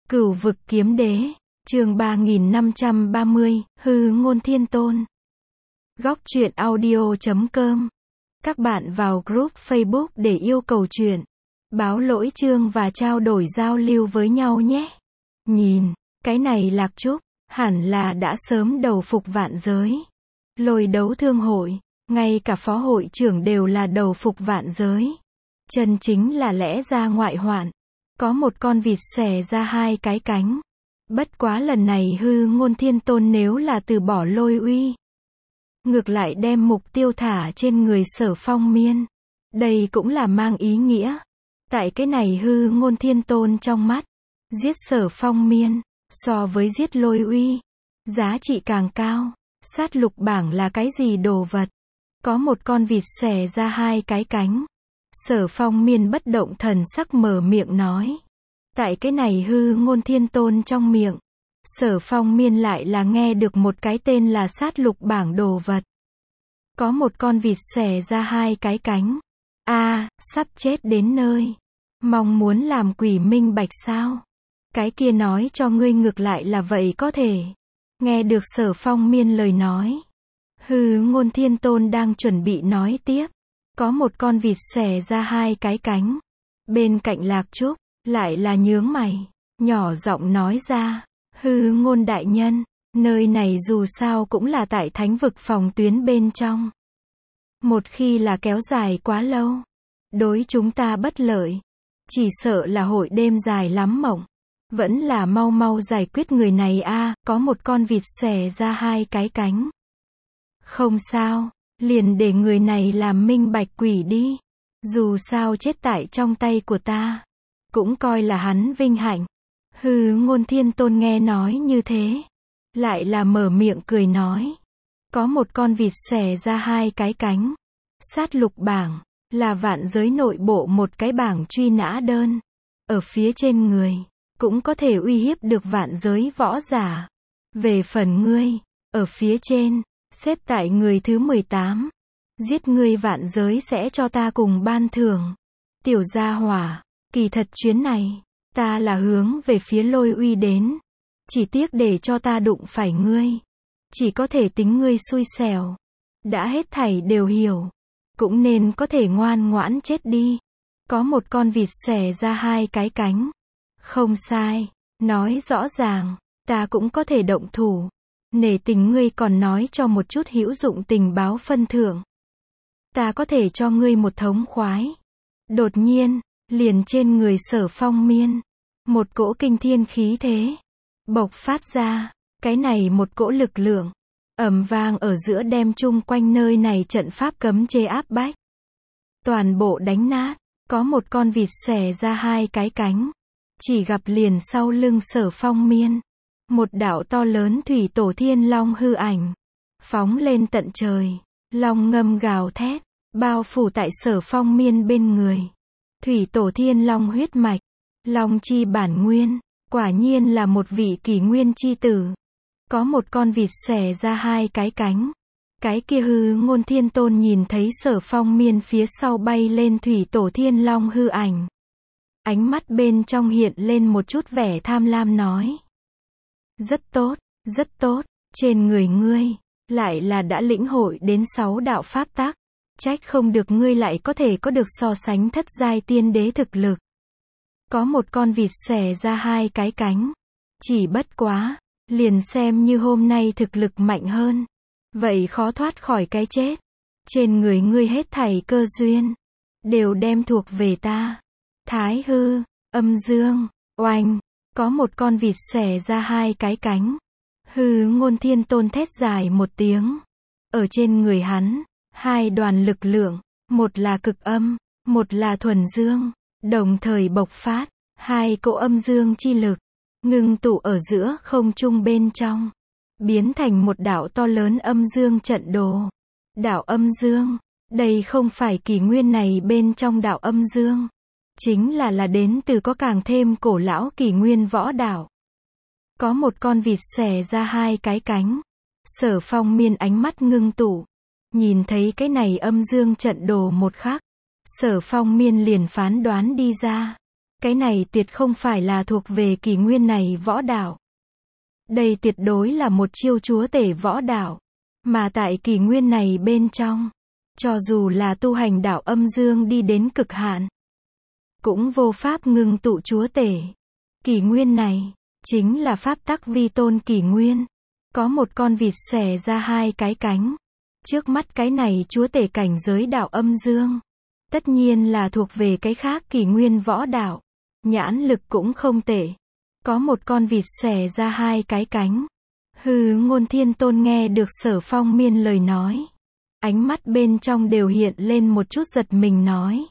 Cửu vực kiếm đế, chương 3530, hư ngôn thiên tôn. Góc truyện audio.com. Các bạn vào group Facebook để yêu cầu truyện, báo lỗi chương và trao đổi giao lưu với nhau nhé. Nhìn, cái này Lạc Trúc, hẳn là đã sớm đầu phục vạn giới. Lôi đấu thương hội, ngay cả phó hội trưởng đều là đầu phục vạn giới. Chân chính là lẽ ra ngoại hoạn. Có một con vịt xòe ra hai cái cánh. Bất quá lần này hư ngôn thiên tôn nếu là từ bỏ lôi uy, ngược lại đem mục tiêu thả trên người Sở Phong Miên. Đây cũng là mang ý nghĩa. Tại cái này hư ngôn thiên tôn trong mắt, giết Sở Phong Miên, so với giết lôi uy, giá trị càng cao. Sát lục bảng là cái gì đồ vật? Có một con vịt xòe ra hai cái cánh. Sở Phong Miên bất động thần sắc mở miệng nói. Tại cái này hư ngôn thiên tôn trong miệng, Sở Phong Miên lại là nghe được một cái tên là sát lục bảng đồ vật. Có một con vịt xòe ra hai cái cánh. Sắp chết đến nơi. Mong muốn làm quỷ minh bạch sao? Cái kia nói cho ngươi ngược lại là vậy có thể. Nghe được Sở Phong Miên lời nói, hư ngôn thiên tôn đang chuẩn bị nói tiếp. Có một con vịt xòe ra hai cái cánh. Bên cạnh Lạc Trúc, lại là nhướng mày, nhỏ giọng nói ra, hư ngôn đại nhân, nơi này dù sao cũng là tại thánh vực phòng tuyến bên trong. Một khi là kéo dài quá lâu, đối chúng ta bất lợi, chỉ sợ là hội đêm dài lắm mộng. Vẫn là mau mau giải quyết người này có một con vịt xòe ra hai cái cánh. Không sao, liền để người này làm minh bạch quỷ đi. Dù sao chết tại trong tay của ta, cũng coi là hắn vinh hạnh. Hư ngôn thiên tôn nghe nói như thế, lại là mở miệng cười nói. Có một con vịt xòe ra hai cái cánh. Sát lục bảng, là vạn giới nội bộ một cái bảng truy nã đơn. Ở phía trên người, cũng có thể uy hiếp được vạn giới võ giả. Về phần ngươi, ở phía trên, xếp tại người thứ 18. Giết ngươi vạn giới sẽ cho ta cùng ban thưởng. Tiểu gia hỏa, kỳ thật chuyến này, ta là hướng về phía lôi uy đến. Chỉ tiếc để cho ta đụng phải ngươi, chỉ có thể tính ngươi xui xẻo. Đã hết thảy đều hiểu, cũng nên có thể ngoan ngoãn chết đi. Có một con vịt xòe ra hai cái cánh. Không sai, nói rõ ràng, ta cũng có thể động thủ. Nể tình ngươi còn nói cho một chút hữu dụng tình báo phân thưởng. Ta có thể cho ngươi một thống khoái. Đột nhiên, liền trên người Sở Phong Miên, một cỗ kinh thiên khí thế bộc phát ra. Cái này một cỗ lực lượng ầm vang ở giữa đem chung quanh nơi này trận pháp cấm chế áp bách, toàn bộ đánh nát. Có một con vịt xòe ra hai cái cánh, chỉ gặp liền sau lưng Sở Phong Miên, một đạo to lớn thủy tổ thiên long hư ảnh phóng lên tận trời. Long ngâm gào thét, bao phủ tại Sở Phong Miên bên người. Thủy tổ thiên long huyết mạch, long chi bản nguyên, quả nhiên là một vị kỷ nguyên chi tử. Có một con vịt xòe ra hai cái cánh. Cái kia hư ngôn thiên tôn nhìn thấy Sở Phong Miên phía sau bay lên thủy tổ thiên long hư ảnh, ánh mắt bên trong hiện lên một chút vẻ tham lam nói. Rất tốt, rất tốt, trên người ngươi, lại là đã lĩnh hội đến 6 đạo pháp tắc. Trách không được ngươi lại có thể có được so sánh thất giai tiên đế thực lực. Có một con vịt xòe ra hai cái cánh. Chỉ bất quá, liền xem như hôm nay thực lực mạnh hơn, vậy khó thoát khỏi cái chết. Trên người ngươi hết thảy cơ duyên, đều đem thuộc về ta. Thái hư, âm dương, oanh. Có một con vịt xòe ra hai cái cánh. Hư ngôn thiên tôn thét dài một tiếng. Ở trên người hắn, hai đoàn lực lượng, một là cực âm, một là thuần dương, đồng thời bộc phát. Hai cỗ âm dương chi lực, ngưng tụ ở giữa không trung bên trong, biến thành một đạo to lớn âm dương trận đồ. Đạo âm dương, đây không phải kỷ nguyên này bên trong đạo âm dương, chính là đến từ có càng thêm cổ lão kỷ nguyên võ đạo. Có một con vịt xòe ra hai cái cánh. Sở Phong Miên ánh mắt ngưng tụ, nhìn thấy cái này âm dương trận đồ một khắc, Sở Phong Miên liền phán đoán đi ra. Cái này tuyệt không phải là thuộc về kỷ nguyên này võ đạo. Đây tuyệt đối là một chiêu chúa tể võ đạo. Mà tại kỷ nguyên này bên trong, cho dù là tu hành đạo âm dương đi đến cực hạn, cũng vô pháp ngưng tụ chúa tể. Kỷ nguyên này, chính là pháp tắc vi tôn kỷ nguyên. Có một con vịt xòe ra hai cái cánh. Trước mắt cái này chúa tể cảnh giới đạo âm dương. Tất nhiên là thuộc về cái khác kỷ nguyên võ đạo. Nhãn lực cũng không tệ. Có một con vịt xòe ra hai cái cánh. Hư Ngôn Thiên Tôn nghe được Sở Phong Miên lời nói. Ánh mắt bên trong đều hiện lên một chút giật mình nói.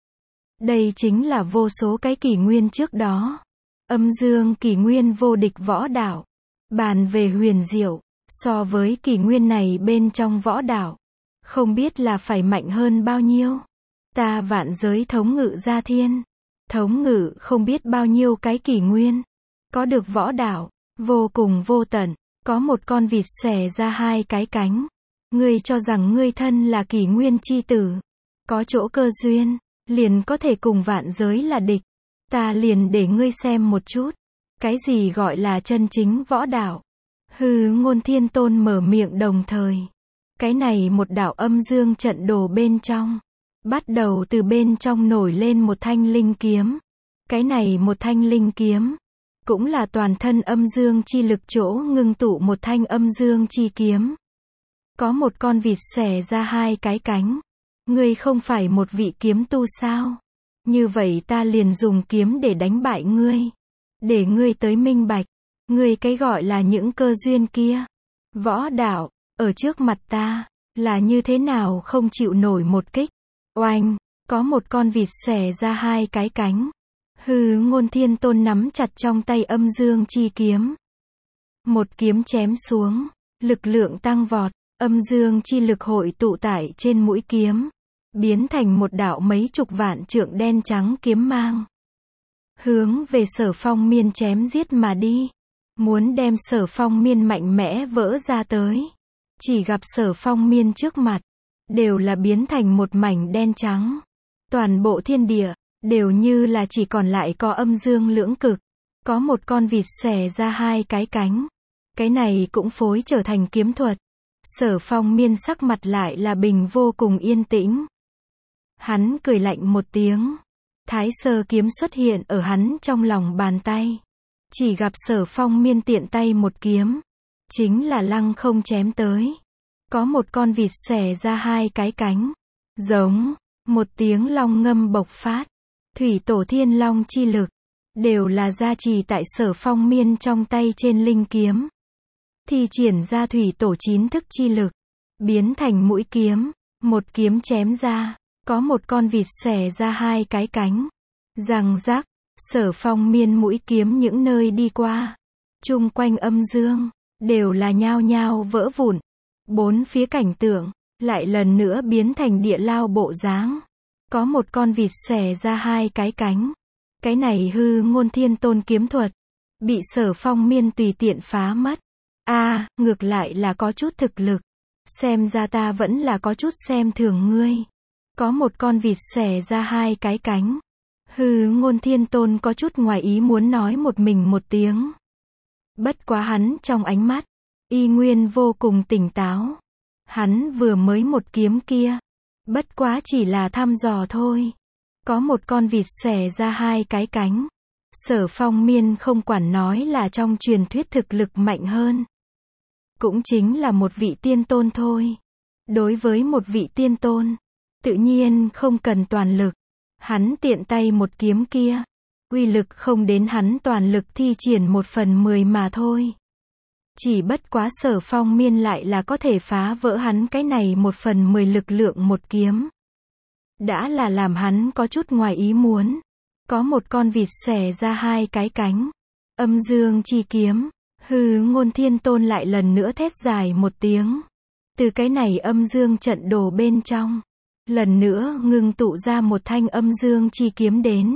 Đây chính là vô số cái kỷ nguyên trước đó. Âm dương kỷ nguyên vô địch võ đạo. Bàn về huyền diệu, so với kỷ nguyên này bên trong võ đạo, không biết là phải mạnh hơn bao nhiêu. Ta vạn giới thống ngự gia thiên. Thống ngự không biết bao nhiêu cái kỷ nguyên. Có được võ đạo, vô cùng vô tận. Có một con vịt xòe ra hai cái cánh. Ngươi cho rằng ngươi thân là kỷ nguyên chi tử. Có chỗ cơ duyên, liền có thể cùng vạn giới là địch. Ta liền để ngươi xem một chút. Cái gì gọi là chân chính võ đạo. Hư Ngôn Thiên Tôn mở miệng đồng thời. Cái này một đạo âm dương trận đồ bên trong. Bắt đầu từ bên trong nổi lên một thanh linh kiếm. Cái này một thanh linh kiếm. Cũng là toàn thân âm dương chi lực chỗ ngưng tụ một thanh âm dương chi kiếm. Có một con vịt xòe ra hai cái cánh. Ngươi không phải một vị kiếm tu sao? Như vậy ta liền dùng kiếm để đánh bại ngươi. Để ngươi tới minh bạch. Ngươi cái gọi là những cơ duyên kia. Võ đạo, ở trước mặt ta, là như thế nào không chịu nổi một kích. Oanh, có một con vịt xòe ra hai cái cánh. Hư Ngôn Thiên Tôn nắm chặt trong tay âm dương chi kiếm. Một kiếm chém xuống, lực lượng tăng vọt, âm dương chi lực hội tụ tại trên mũi kiếm, biến thành một đạo mấy chục vạn trượng đen trắng kiếm mang. Hướng về Sở Phong Miên chém giết mà đi. Muốn đem Sở Phong Miên mạnh mẽ vỡ ra tới. Chỉ gặp Sở Phong Miên trước mặt, đều là biến thành một mảnh đen trắng. Toàn bộ thiên địa, đều như là chỉ còn lại có âm dương lưỡng cực. Có một con vịt xòe ra hai cái cánh. Cái này cũng phối trở thành kiếm thuật. Sở Phong Miên sắc mặt lại là bình vô cùng yên tĩnh. Hắn cười lạnh một tiếng. Thái Sơ kiếm xuất hiện ở hắn trong lòng bàn tay. Chỉ gặp Sở Phong Miên tiện tay một kiếm. Chính là lăng không chém tới. Có một con vịt xòe ra hai cái cánh. Giống, một tiếng long ngâm bộc phát. Thủy tổ thiên long chi lực. Đều là gia trì tại Sở Phong Miên trong tay trên linh kiếm. Thi triển ra thủy tổ 9 thức chi lực. Biến thành mũi kiếm. Một kiếm chém ra. Có một con vịt xòe ra hai cái cánh. Răng rắc. Sở Phong Miên mũi kiếm những nơi đi qua. Chung quanh âm dương. Đều là nhao nhao vỡ vụn. Bốn phía cảnh tượng. Lại lần nữa biến thành địa lao bộ dáng. Có một con vịt xòe ra hai cái cánh. Cái này Hư Ngôn Thiên Tôn kiếm thuật. Bị Sở Phong Miên tùy tiện phá mất. Ngược lại là có chút thực lực. Xem ra ta vẫn là có chút xem thường ngươi. Có một con vịt xòe ra hai cái cánh. Hư Ngôn Thiên Tôn có chút ngoài ý muốn nói một mình một tiếng. Bất quá hắn trong ánh mắt, y nguyên vô cùng tỉnh táo. Hắn vừa mới một kiếm kia. Bất quá chỉ là thăm dò thôi. Có một con vịt xòe ra hai cái cánh. Sở Phong Miên không quản nói là trong truyền thuyết thực lực mạnh hơn. Cũng chính là một vị tiên tôn thôi. Đối với một vị tiên tôn, tự nhiên không cần toàn lực. Hắn tiện tay một kiếm kia. Uy lực không đến hắn toàn lực thi triển 1/10 mà thôi. Chỉ bất quá Sở Phong Miên lại là có thể phá vỡ hắn cái này 1/10 lực lượng một kiếm. Đã là làm hắn có chút ngoài ý muốn. Có một con vịt xòe ra hai cái cánh. Âm dương chi kiếm. Hư Ngôn Thiên Tôn lại lần nữa thét dài một tiếng. Từ cái này âm dương trận đồ bên trong. Lần nữa ngưng tụ ra một thanh âm dương chi kiếm đến.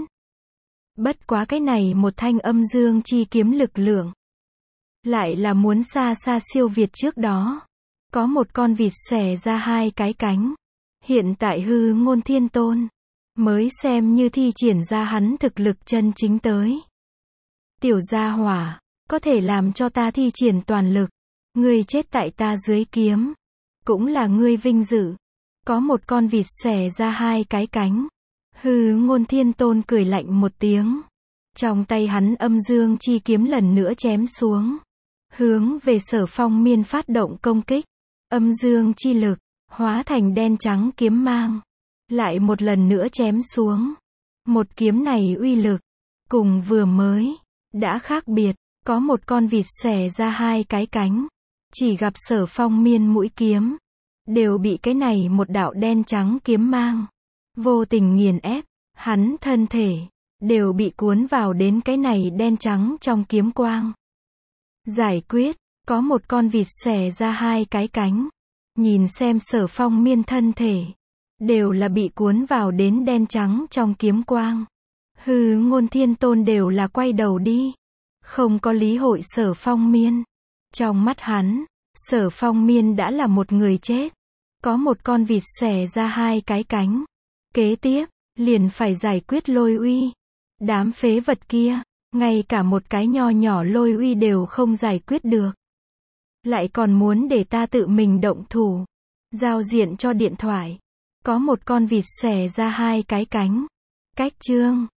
Bất quá cái này một thanh âm dương chi kiếm lực lượng. Lại là muốn xa xa siêu việt trước đó. Có một con vịt xòe ra hai cái cánh. Hiện tại Hư Ngôn Thiên Tôn. mới xem như thi triển ra hắn thực lực chân chính tới. Tiểu gia hỏa, có thể làm cho ta thi triển toàn lực, ngươi chết tại ta dưới kiếm, cũng là ngươi vinh dự. Có một con vịt xòe ra hai cái cánh. Hư Ngôn Thiên Tôn cười lạnh một tiếng. Trong tay hắn âm dương chi kiếm lần nữa chém xuống. Hướng về Sở Phong Miên phát động công kích. Âm dương chi lực, hóa thành đen trắng kiếm mang. Lại một lần nữa chém xuống. Một kiếm này uy lực, cùng vừa mới, đã khác biệt. Có một con vịt xòe ra hai cái cánh. Chỉ gặp Sở Phong Miên mũi kiếm, đều bị cái này một đạo đen trắng kiếm mang vô tình nghiền ép, hắn thân thể đều bị cuốn vào đến cái này đen trắng trong kiếm quang. Giải quyết, có một con vịt xòe ra hai cái cánh. Nhìn xem Sở Phong Miên thân thể, đều là bị cuốn vào đến đen trắng trong kiếm quang. Hư Ngôn Thiên Tôn đều là quay đầu đi, không có lý hội Sở Phong Miên. Trong mắt hắn, Sở Phong Miên đã là một người chết. Có một con vịt xòe ra hai cái cánh. Kế tiếp, liền phải giải quyết Lôi Uy. Đám phế vật kia, ngay cả một cái nho nhỏ Lôi Uy đều không giải quyết được. Lại còn muốn để ta tự mình động thủ. Giao diện cho điện thoại. Có một con vịt xòe ra hai cái cánh. Cách chương